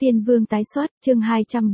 Tiên Vương tái xuất, chương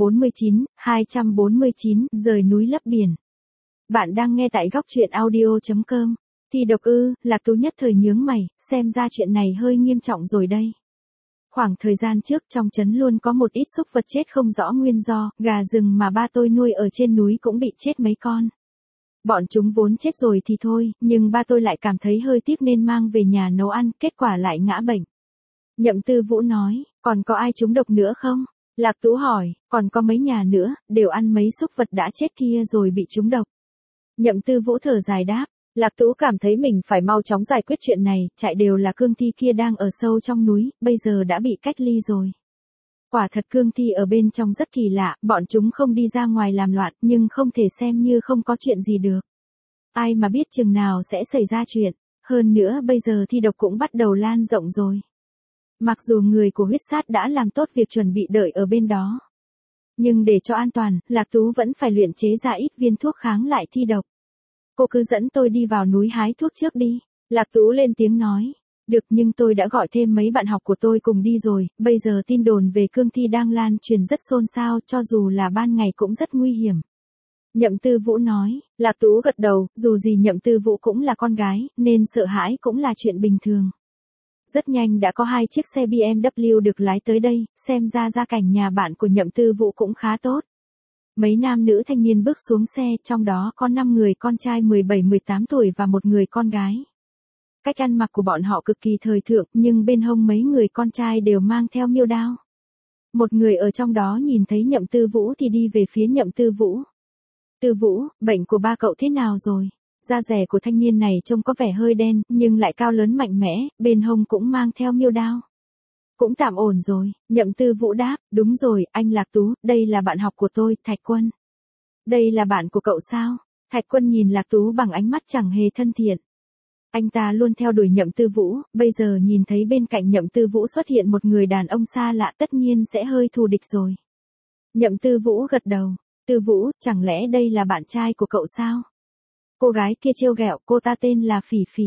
249, rời núi lấp biển. Bạn đang nghe tại góc truyện audio.com. Thi độc ư? Lạc Tú nhất thời nhướng mày, xem ra chuyện này hơi nghiêm trọng rồi đây. Khoảng thời gian trước trong trấn luôn có một ít súc vật chết không rõ nguyên do, gà rừng mà ba tôi nuôi ở trên núi cũng bị chết mấy con. Bọn chúng vốn chết rồi thì thôi, nhưng ba tôi lại cảm thấy hơi tiếc nên mang về nhà nấu ăn, kết quả lại ngã bệnh. Nhậm Tư Vũ nói, còn có ai trúng độc nữa không? Lạc Tú hỏi, còn có mấy nhà nữa, đều ăn mấy súc vật đã chết kia rồi bị trúng độc. Nhậm Tư Vũ thở dài đáp, Lạc Tú cảm thấy mình phải mau chóng giải quyết chuyện này, chạy đều là cương thi kia đang ở sâu trong núi, bây giờ đã bị cách ly rồi. Quả thật cương thi ở bên trong rất kỳ lạ, bọn chúng không đi ra ngoài làm loạn, nhưng không thể xem như không có chuyện gì được. Ai mà biết chừng nào sẽ xảy ra chuyện, hơn nữa bây giờ thi độc cũng bắt đầu lan rộng rồi. Mặc dù người của huyết sát đã làm tốt việc chuẩn bị đợi ở bên đó. Nhưng để cho an toàn, Lạc Tú vẫn phải luyện chế ra ít viên thuốc kháng lại thi độc. Cô cứ dẫn tôi đi vào núi hái thuốc trước đi. Lạc Tú lên tiếng nói. Được, nhưng tôi đã gọi thêm mấy bạn học của tôi cùng đi rồi, bây giờ tin đồn về cương thi đang lan truyền rất xôn xao, cho dù là ban ngày cũng rất nguy hiểm. Nhậm Tư Vũ nói, Lạc Tú gật đầu, dù gì Nhậm Tư Vũ cũng là con gái, nên sợ hãi cũng là chuyện bình thường. Rất nhanh đã có 2 chiếc xe BMW được lái tới đây, xem ra gia cảnh nhà bạn của Nhậm Tư Vũ cũng khá tốt. Mấy nam nữ thanh niên bước xuống xe, trong đó có 5 người con trai 17-18 tuổi và một người con gái. Cách ăn mặc của bọn họ cực kỳ thời thượng, nhưng bên hông mấy người con trai đều mang theo miêu đao. Một người ở trong đó nhìn thấy Nhậm Tư Vũ thì đi về phía Nhậm Tư Vũ. Tư Vũ, bệnh của ba cậu thế nào rồi? Da rẻ của thanh niên này trông có vẻ hơi đen, nhưng lại cao lớn mạnh mẽ, bên hông cũng mang theo miêu đao. Cũng tạm ổn rồi, Nhậm Tư Vũ đáp, đúng rồi, anh Lạc Tú, đây là bạn học của tôi, Thạch Quân. Đây là bạn của cậu sao? Thạch Quân nhìn Lạc Tú bằng ánh mắt chẳng hề thân thiện. Anh ta luôn theo đuổi Nhậm Tư Vũ, bây giờ nhìn thấy bên cạnh Nhậm Tư Vũ xuất hiện một người đàn ông xa lạ tất nhiên sẽ hơi thù địch rồi. Nhậm Tư Vũ gật đầu, Tư Vũ, chẳng lẽ đây là bạn trai của cậu sao? Cô gái kia trêu ghẹo, cô ta tên là Phỉ Phỉ.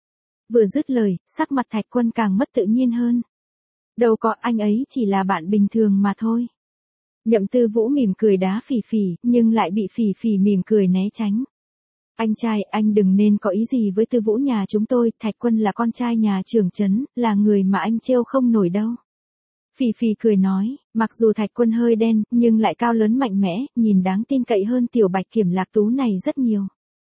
Vừa dứt lời, sắc mặt Thạch Quân càng mất tự nhiên hơn. Đâu có, anh ấy chỉ là bạn bình thường mà thôi. Nhậm Tư Vũ mỉm cười đá Phỉ Phỉ, nhưng lại bị Phỉ Phỉ mỉm cười né tránh. Anh trai, anh đừng nên có ý gì với Tư Vũ nhà chúng tôi, Thạch Quân là con trai nhà trưởng trấn, là người mà anh trêu không nổi đâu. Phỉ Phỉ cười nói, mặc dù Thạch Quân hơi đen, nhưng lại cao lớn mạnh mẽ, nhìn đáng tin cậy hơn tiểu Bạch Kiểm Lạc Tú này rất nhiều.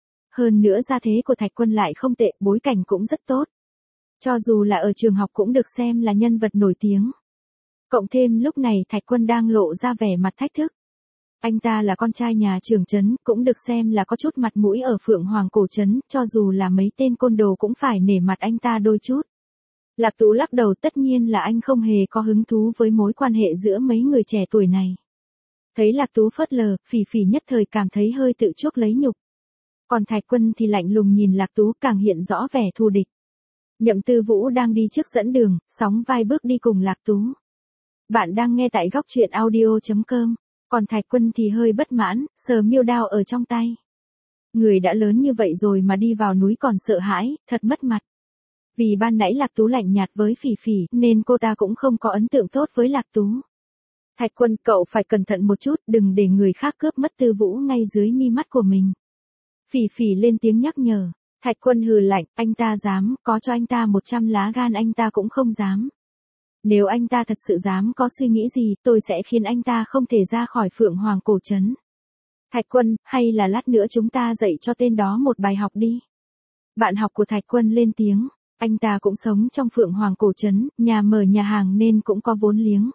Hơn nữa gia thế của Thạch Quân lại không tệ, bối cảnh cũng rất tốt. Cho dù là ở trường học cũng được xem là nhân vật nổi tiếng. Cộng thêm lúc này Thạch Quân đang lộ ra vẻ mặt thách thức. Anh ta là con trai nhà trưởng trấn, cũng được xem là có chút mặt mũi ở Phượng Hoàng Cổ Trấn, cho dù là mấy tên côn đồ cũng phải nể mặt anh ta đôi chút. Lạc Tú lắc đầu, tất nhiên là anh không hề có hứng thú với mối quan hệ giữa mấy người trẻ tuổi này. Thấy Lạc Tú phớt lờ, Phỉ Phỉ nhất thời cảm thấy hơi tự chuốc lấy nhục. Còn Thạch Quân thì lạnh lùng nhìn Lạc Tú, càng hiện rõ vẻ thù địch. Nhậm Tư Vũ đang đi trước dẫn đường, sóng vai bước đi cùng Lạc Tú. Bạn đang nghe tại góc truyện audio.com. Còn Thạch Quân thì hơi bất mãn, sờ miêu đao ở trong tay. Người đã lớn như vậy rồi mà đi vào núi còn sợ hãi, thật mất mặt. Vì ban nãy Lạc Tú lạnh nhạt với Phỉ Phỉ, nên cô ta cũng không có ấn tượng tốt với Lạc Tú. Thạch Quân, cậu phải cẩn thận một chút, đừng để người khác cướp mất Tư Vũ ngay dưới mi mắt của mình. Phỉ Phỉ lên tiếng nhắc nhở. Thạch Quân hừ lạnh, anh ta dám, có cho anh ta 100 lá gan anh ta cũng không dám. Nếu anh ta thật sự dám có suy nghĩ gì, tôi sẽ khiến anh ta không thể ra khỏi Phượng Hoàng Cổ Trấn. Thạch Quân, hay là lát nữa chúng ta dạy cho tên đó một bài học đi. Bạn học của Thạch Quân lên tiếng, anh ta cũng sống trong Phượng Hoàng Cổ Trấn, nhà mở nhà hàng nên cũng có vốn liếng.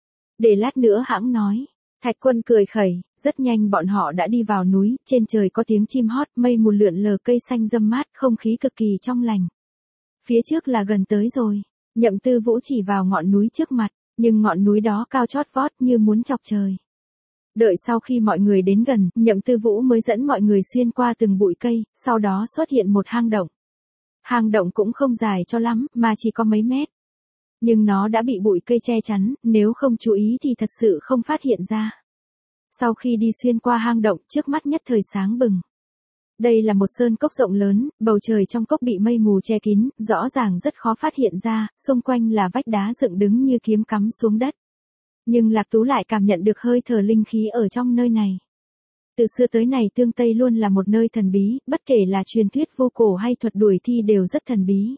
Để lát nữa hãng nói. Thạch Quân cười khẩy, rất nhanh bọn họ đã đi vào núi, trên trời có tiếng chim hót, mây mù lượn lờ, cây xanh râm mát, không khí cực kỳ trong lành. Phía trước là gần tới rồi. Nhậm Tư Vũ chỉ vào ngọn núi trước mặt, nhưng ngọn núi đó cao chót vót như muốn chọc trời. Đợi sau khi mọi người đến gần, Nhậm Tư Vũ mới dẫn mọi người xuyên qua từng bụi cây, sau đó xuất hiện một hang động. Hang động cũng không dài cho lắm, mà chỉ có mấy mét. Nhưng nó đã bị bụi cây che chắn, nếu không chú ý thì thật sự không phát hiện ra. Sau khi đi xuyên qua hang động, trước mắt nhất thời sáng bừng. Đây là một sơn cốc rộng lớn, bầu trời trong cốc bị mây mù che kín, rõ ràng rất khó phát hiện ra, xung quanh là vách đá dựng đứng như kiếm cắm xuống đất. Nhưng Lạc Tú lại cảm nhận được hơi thở linh khí ở trong nơi này. Từ xưa tới nay Tương Tây luôn là một nơi thần bí, bất kể là truyền thuyết vô cổ hay thuật đuổi thi đều rất thần bí.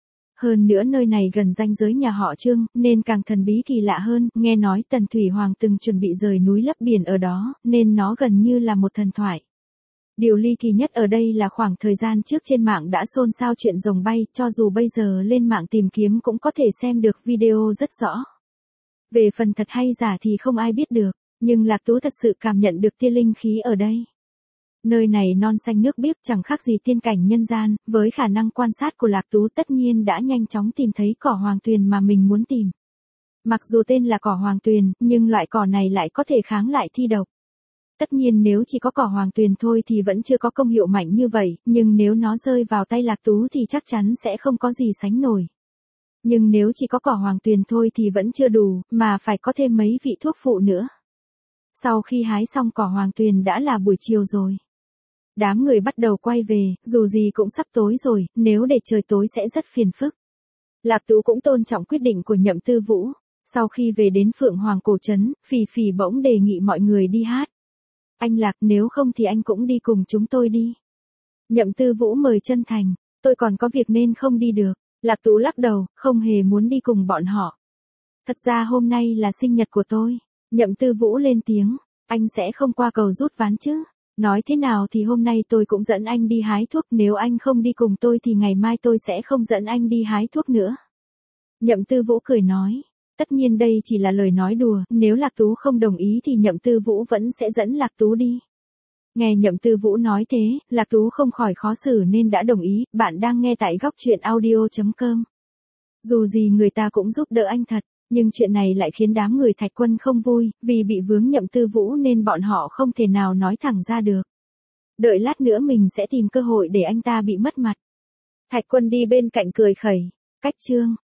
Hơn nữa nơi này gần ranh giới nhà họ Trương, nên càng thần bí kỳ lạ hơn, nghe nói Tần Thủy Hoàng từng chuẩn bị rời núi lấp biển ở đó, nên nó gần như là một thần thoại. Điều ly kỳ nhất ở đây là khoảng thời gian trước trên mạng đã xôn xao chuyện rồng bay, cho dù bây giờ lên mạng tìm kiếm cũng có thể xem được video rất rõ. Về phần thật hay giả thì không ai biết được, nhưng Lạc Tú thật sự cảm nhận được tia linh khí ở đây. Nơi này non xanh nước biếc chẳng khác gì tiên cảnh nhân gian, với khả năng quan sát của Lạc Tú tất nhiên đã nhanh chóng tìm thấy cỏ hoàng tuyền mà mình muốn tìm. Mặc dù tên là cỏ hoàng tuyền, nhưng loại cỏ này lại có thể kháng lại thi độc. Tất nhiên nếu chỉ có cỏ hoàng tuyền thôi thì vẫn chưa có công hiệu mạnh như vậy, nhưng nếu nó rơi vào tay Lạc Tú thì chắc chắn sẽ không có gì sánh nổi. Nhưng nếu chỉ có cỏ hoàng tuyền thôi thì vẫn chưa đủ, mà phải có thêm mấy vị thuốc phụ nữa. Sau khi hái xong cỏ hoàng tuyền đã là buổi chiều rồi. Đám người bắt đầu quay về, dù gì cũng sắp tối rồi, nếu để trời tối sẽ rất phiền phức. Lạc Tú cũng tôn trọng quyết định của Nhậm Tư Vũ. Sau khi về đến Phượng Hoàng Cổ Trấn, Phỉ Phỉ bỗng đề nghị mọi người đi hát. Anh Lạc, nếu không thì anh cũng đi cùng chúng tôi đi. Nhậm Tư Vũ mời chân thành, tôi còn có việc nên không đi được. Lạc Tú lắc đầu, không hề muốn đi cùng bọn họ. Thật ra hôm nay là sinh nhật của tôi. Nhậm Tư Vũ lên tiếng, anh sẽ không qua cầu rút ván chứ. Nói thế nào thì hôm nay tôi cũng dẫn anh đi hái thuốc, nếu anh không đi cùng tôi thì ngày mai tôi sẽ không dẫn anh đi hái thuốc nữa. Nhậm Tư Vũ cười nói, tất nhiên đây chỉ là lời nói đùa, nếu Lạc Tú không đồng ý thì Nhậm Tư Vũ vẫn sẽ dẫn Lạc Tú đi. Nghe Nhậm Tư Vũ nói thế, Lạc Tú không khỏi khó xử nên đã đồng ý. Bạn đang nghe tại góc truyện audio.com. Dù gì người ta cũng giúp đỡ anh thật, nhưng chuyện này lại khiến đám người Thạch Quân không vui, vì bị vướng Nhậm Tư Vũ nên bọn họ không thể nào nói thẳng ra được. Đợi lát nữa mình sẽ tìm cơ hội để anh ta bị mất mặt. Thạch Quân đi bên cạnh cười khẩy, cách chương.